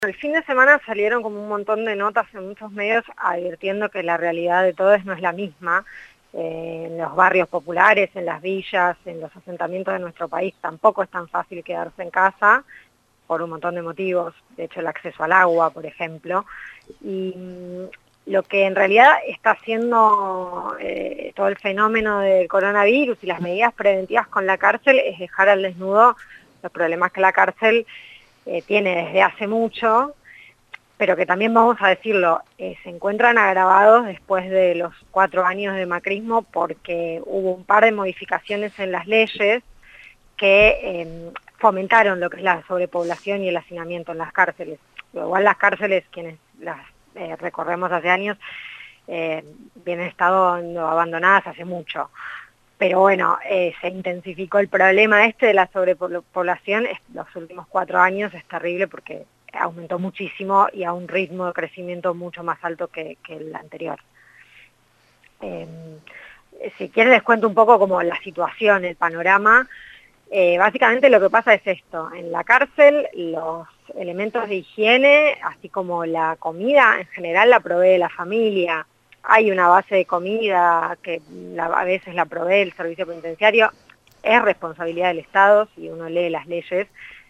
El fin de semana salieron como un montón de notas en muchos medios advirtiendo que la realidad de todos no es la misma. En los barrios populares, en las villas, en los asentamientos de nuestro país tampoco es tan fácil quedarse en casa por un montón de motivos, de hecho el acceso al agua, por ejemplo. Y lo que en realidad está haciendo todo el fenómeno del coronavirus y las medidas preventivas con la cárcel es dejar al desnudo los problemas que la cárcel tiene desde hace mucho, pero que también, vamos a decirlo, se encuentran agravados después de los 4 años de macrismo, porque hubo un par de modificaciones en las leyes que fomentaron lo que es la sobrepoblación y el hacinamiento en las cárceles. Igual las cárceles, quienes las recorremos hace años, vienen estando abandonadas hace mucho. Pero bueno, se intensificó el problema de la sobrepoblación los últimos 4 años. Es terrible porque aumentó muchísimo y a un ritmo de crecimiento mucho más alto que el anterior. Si quieren les cuento un poco como la situación, el panorama. Básicamente lo que pasa es esto: en la cárcel los elementos de higiene, así como la comida en general, la provee la familia. Hay una base de comida que a veces la provee el servicio penitenciario. Es responsabilidad del Estado, si uno lee las leyes,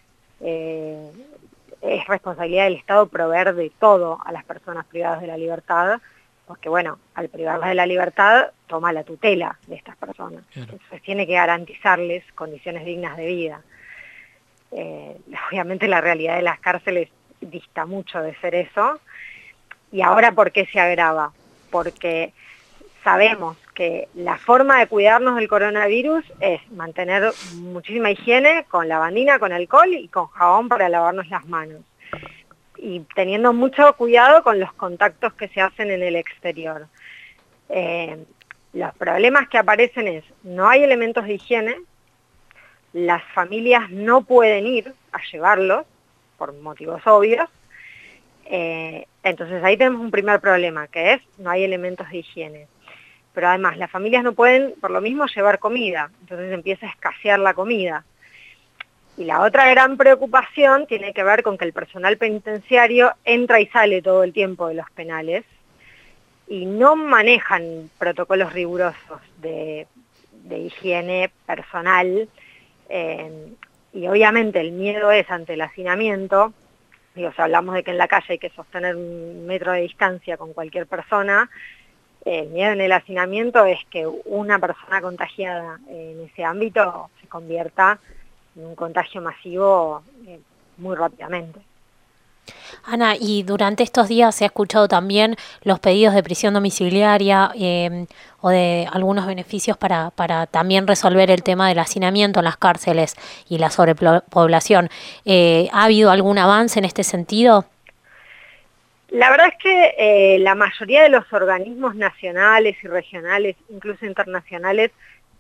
es responsabilidad del Estado proveer de todo a las personas privadas de la libertad, porque bueno, al privarlas de la libertad toma la tutela de estas personas. Claro. Entonces tiene que garantizarles condiciones dignas de vida. Obviamente la realidad de las cárceles dista mucho de ser eso. ¿Y ahora por qué se agrava? Porque sabemos que la forma de cuidarnos del coronavirus es mantener muchísima higiene con lavandina, con alcohol y con jabón para lavarnos las manos. Y teniendo mucho cuidado con los contactos que se hacen en el exterior. Los problemas que aparecen es, no hay elementos de higiene, las familias no pueden ir a llevarlos, por motivos obvios. Entonces ahí tenemos un primer problema, que es, no hay elementos de higiene. Pero además las familias no pueden, por lo mismo, llevar comida, entonces empieza a escasear la comida. Y la otra gran preocupación tiene que ver con que el personal penitenciario entra y sale todo el tiempo de los penales y no manejan protocolos rigurosos de higiene personal, y obviamente el miedo es ante el hacinamiento. Digo, si hablamos de que en la calle hay que sostener 1 metro de distancia con cualquier persona, el miedo en el hacinamiento es que una persona contagiada en ese ámbito se convierta en un contagio masivo muy rápidamente. Ana, y durante estos días se ha escuchado también los pedidos de prisión domiciliaria o de algunos beneficios para también resolver el tema del hacinamiento en las cárceles y la sobrepoblación. ¿Ha habido algún avance en este sentido? La verdad es que la mayoría de los organismos nacionales y regionales, incluso internacionales,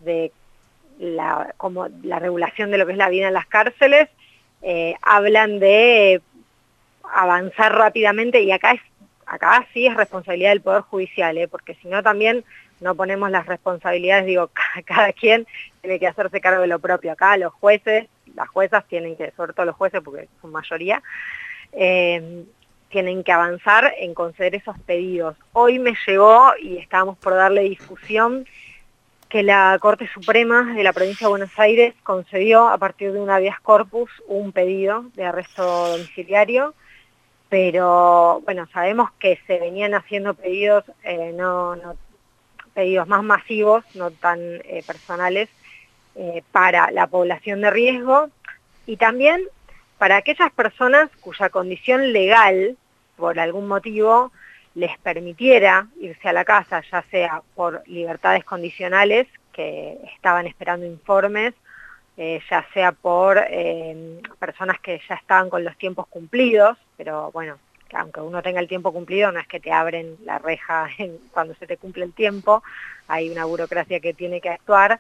como la regulación de lo que es la vida en las cárceles, hablan de avanzar rápidamente, y acá sí es responsabilidad del Poder Judicial, porque si no también no ponemos las responsabilidades, digo, cada quien tiene que hacerse cargo de lo propio. Acá los jueces, las juezas tienen que, sobre todo los jueces porque son mayoría, tienen que avanzar en conceder esos pedidos. Hoy me llegó, y estábamos por darle difusión, que la Corte Suprema de la Provincia de Buenos Aires concedió, a partir de un habeas corpus, un pedido de arresto domiciliario, pero bueno, sabemos que se venían haciendo pedidos, pedidos más masivos, no tan personales, para la población de riesgo, y también para aquellas personas cuya condición legal, por algún motivo, les permitiera irse a la casa, ya sea por libertades condicionales, que estaban esperando informes, ya sea por personas que ya estaban con los tiempos cumplidos, pero bueno, que aunque uno tenga el tiempo cumplido, no es que te abren la reja cuando se te cumple el tiempo, hay una burocracia que tiene que actuar.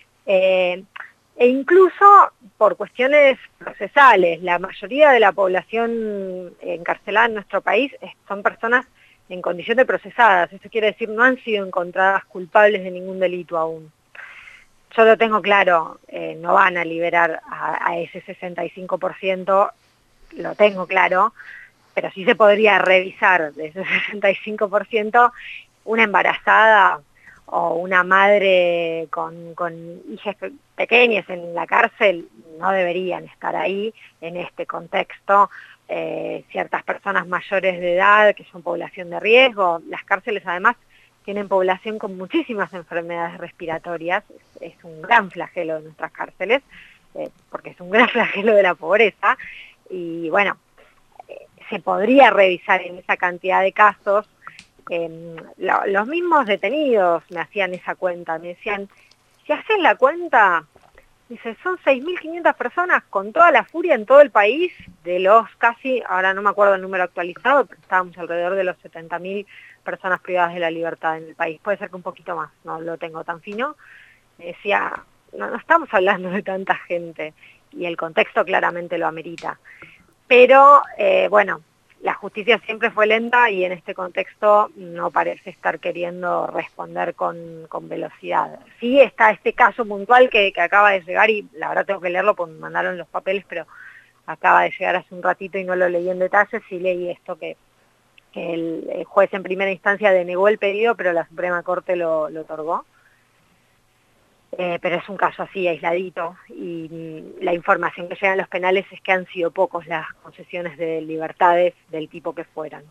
E incluso por cuestiones procesales. La mayoría de la población encarcelada en nuestro país son personas en condición de procesadas. Eso quiere decir, no han sido encontradas culpables de ningún delito aún. Yo lo tengo claro, no van a liberar a ese 65%, lo tengo claro, pero sí se podría revisar de ese 65%, una embarazada o una madre con hijas pequeñas en la cárcel no deberían estar ahí en este contexto. Ciertas personas mayores de edad que son población de riesgo, las cárceles además tienen población con muchísimas enfermedades respiratorias, es un gran flagelo de nuestras cárceles, porque es un gran flagelo de la pobreza, y bueno, se podría revisar en esa cantidad de casos. Los mismos detenidos me hacían esa cuenta, me decían, si haces la cuenta, dice, son 6.500 personas con toda la furia en todo el país, de los casi, ahora no me acuerdo el número actualizado, pero estábamos alrededor de los 70.000 personas privadas de la libertad en el país, puede ser que un poquito más, no lo tengo tan fino. Me decía, no estamos hablando de tanta gente, y el contexto claramente lo amerita. Pero, bueno, la justicia siempre fue lenta y en este contexto no parece estar queriendo responder con velocidad. Sí está este caso puntual que acaba de llegar, y la verdad tengo que leerlo porque me mandaron los papeles, pero acaba de llegar hace un ratito y no lo leí en detalle. Sí leí esto que el juez en primera instancia denegó el pedido, pero la Suprema Corte lo otorgó. Pero es un caso así, aisladito, y la información que llega a los penales es que han sido pocos las concesiones de libertades del tipo que fueran.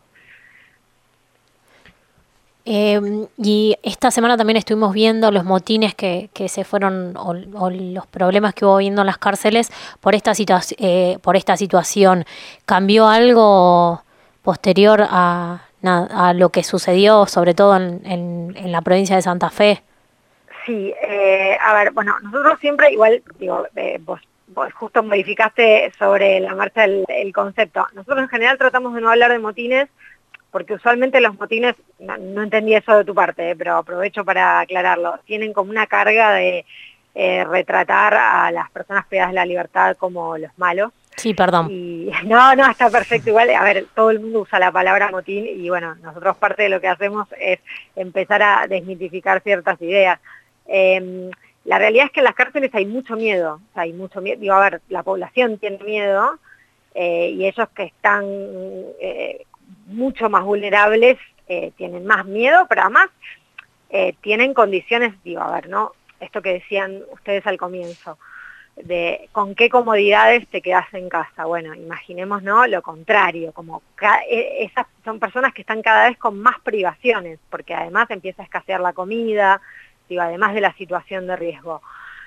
Y esta semana también estuvimos viendo los motines que se fueron, o los problemas que hubo viendo en las cárceles por esta situación. ¿Cambió algo posterior a lo que sucedió, sobre todo en la provincia de Santa Fe? Sí, a ver, bueno, nosotros siempre, igual, digo, vos justo modificaste sobre la marcha el concepto. Nosotros en general tratamos de no hablar de motines, porque usualmente los motines, no entendí eso de tu parte, pero aprovecho para aclararlo, tienen como una carga de retratar a las personas privadas de la libertad como los malos. Sí, perdón. Y no, está perfecto, igual, a ver, todo el mundo usa la palabra motín y bueno, nosotros parte de lo que hacemos es empezar a desmitificar ciertas ideas. La realidad es que en las cárceles hay mucho miedo, o sea, hay mucho miedo, digo, a ver, la población tiene miedo, y ellos que están mucho más vulnerables tienen más miedo, pero además tienen condiciones, digo, a ver, ¿no? Esto que decían ustedes al comienzo, de con qué comodidades te quedas en casa. Bueno, imaginemos, ¿no?, lo contrario, como esas son personas que están cada vez con más privaciones, porque además empieza a escasear la comida, digo, además de la situación de riesgo.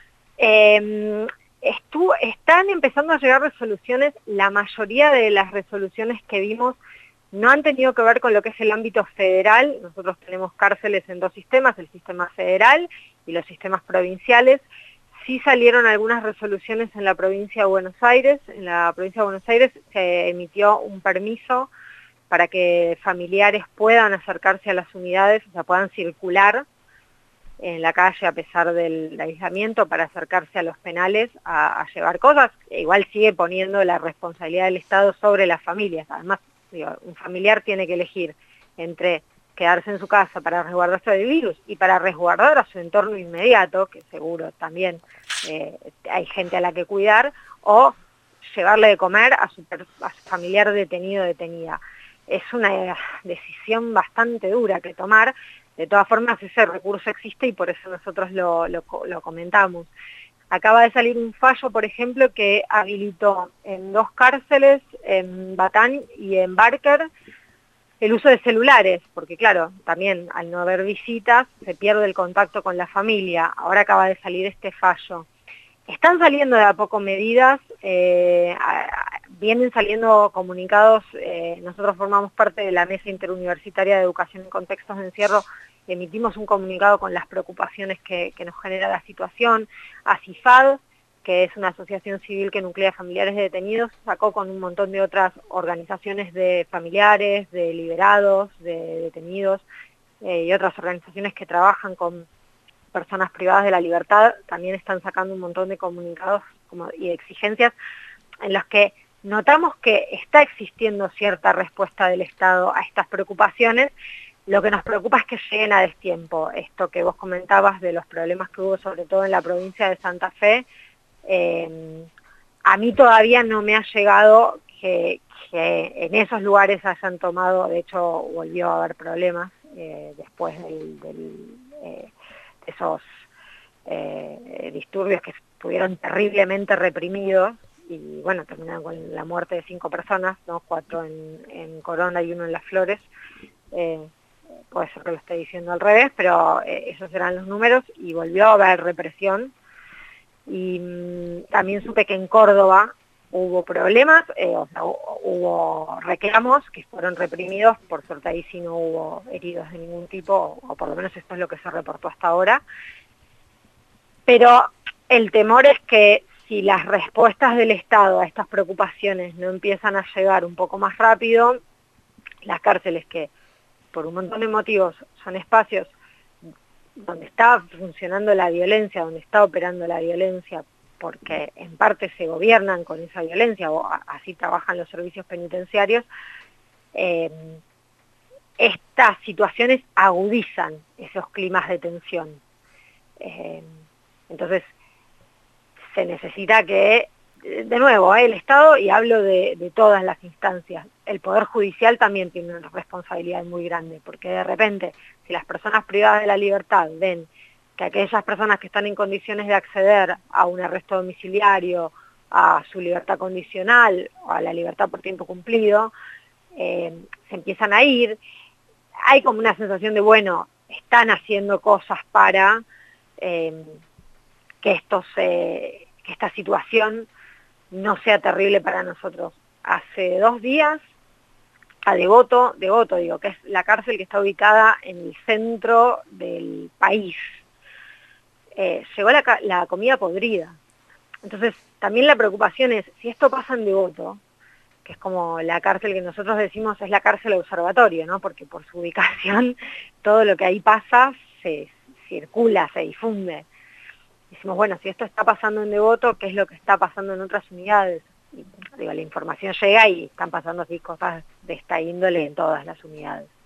Están empezando a llegar resoluciones, la mayoría de las resoluciones que vimos no han tenido que ver con lo que es el ámbito federal. Nosotros tenemos cárceles en dos sistemas, el sistema federal y los sistemas provinciales. Sí salieron algunas resoluciones en la provincia de Buenos Aires. En la provincia de Buenos Aires se emitió un permiso para que familiares puedan acercarse a las unidades, o sea, puedan circular en la calle a pesar del aislamiento para acercarse a los penales a llevar cosas. Igual sigue poniendo la responsabilidad del Estado sobre las familias. Además, digo, un familiar tiene que elegir entre quedarse en su casa para resguardarse del virus y para resguardar a su entorno inmediato, que seguro también hay gente a la que cuidar, o llevarle de comer a su familiar detenido o detenida. Es una decisión bastante dura que tomar. De todas formas, ese recurso existe y por eso nosotros lo comentamos. Acaba de salir un fallo, por ejemplo, que habilitó en dos cárceles, en Batán y en Barker, el uso de celulares, porque claro, también al no haber visitas se pierde el contacto con la familia. Ahora acaba de salir este fallo. Están saliendo de a poco medidas, vienen saliendo comunicados, nosotros formamos parte de la Mesa Interuniversitaria de Educación en Contextos de Encierro, emitimos un comunicado con las preocupaciones que nos genera la situación. ACIFAD, que es una asociación civil que nuclea familiares de detenidos, sacó con un montón de otras organizaciones de familiares, de liberados, de detenidos, y otras organizaciones que trabajan con personas privadas de la libertad, también están sacando un montón de comunicados y exigencias en los que notamos que está existiendo cierta respuesta del Estado a estas preocupaciones. Lo que nos preocupa es que lleguen a destiempo. Esto que vos comentabas de los problemas que hubo sobre todo en la provincia de Santa Fe, a mí todavía no me ha llegado que en esos lugares hayan tomado, de hecho volvió a haber problemas después de esos disturbios que estuvieron terriblemente reprimidos y bueno, terminaron con la muerte de 5 personas, ¿no? 4 en Corona y 1 en Las Flores. Puede ser que lo esté diciendo al revés, pero esos eran los números y volvió a haber represión. Y también supe que en Córdoba hubo problemas, o sea, hubo reclamos que fueron reprimidos, por suerte ahí sí no hubo heridos de ningún tipo, o por lo menos esto es lo que se reportó hasta ahora. Pero el temor es que si las respuestas del Estado a estas preocupaciones no empiezan a llegar un poco más rápido, las cárceles que por un montón de motivos son espacios donde está funcionando la violencia, donde está operando la violencia, porque en parte se gobiernan con esa violencia, o así trabajan los servicios penitenciarios, estas situaciones agudizan esos climas de tensión. Entonces, se necesita que, de nuevo, el Estado, y hablo de todas las instancias, el Poder Judicial también tiene una responsabilidad muy grande, porque de repente, si las personas privadas de la libertad ven que aquellas personas que están en condiciones de acceder a un arresto domiciliario, a su libertad condicional, o a la libertad por tiempo cumplido, se empiezan a ir, hay como una sensación de, bueno, están haciendo cosas para que esta situación no sea terrible para nosotros. Hace 2 días, a Devoto digo, que es la cárcel que está ubicada en el centro del país, llegó la comida podrida. Entonces, también la preocupación es, si esto pasa en Devoto, que es como la cárcel que nosotros decimos es la cárcel observatorio, ¿no? Porque por su ubicación todo lo que ahí pasa se circula, se difunde. Decimos, bueno, si esto está pasando en Devoto, ¿qué es lo que está pasando en otras unidades? Y, digo, la información llega y están pasando así cosas de esta índole en todas las unidades.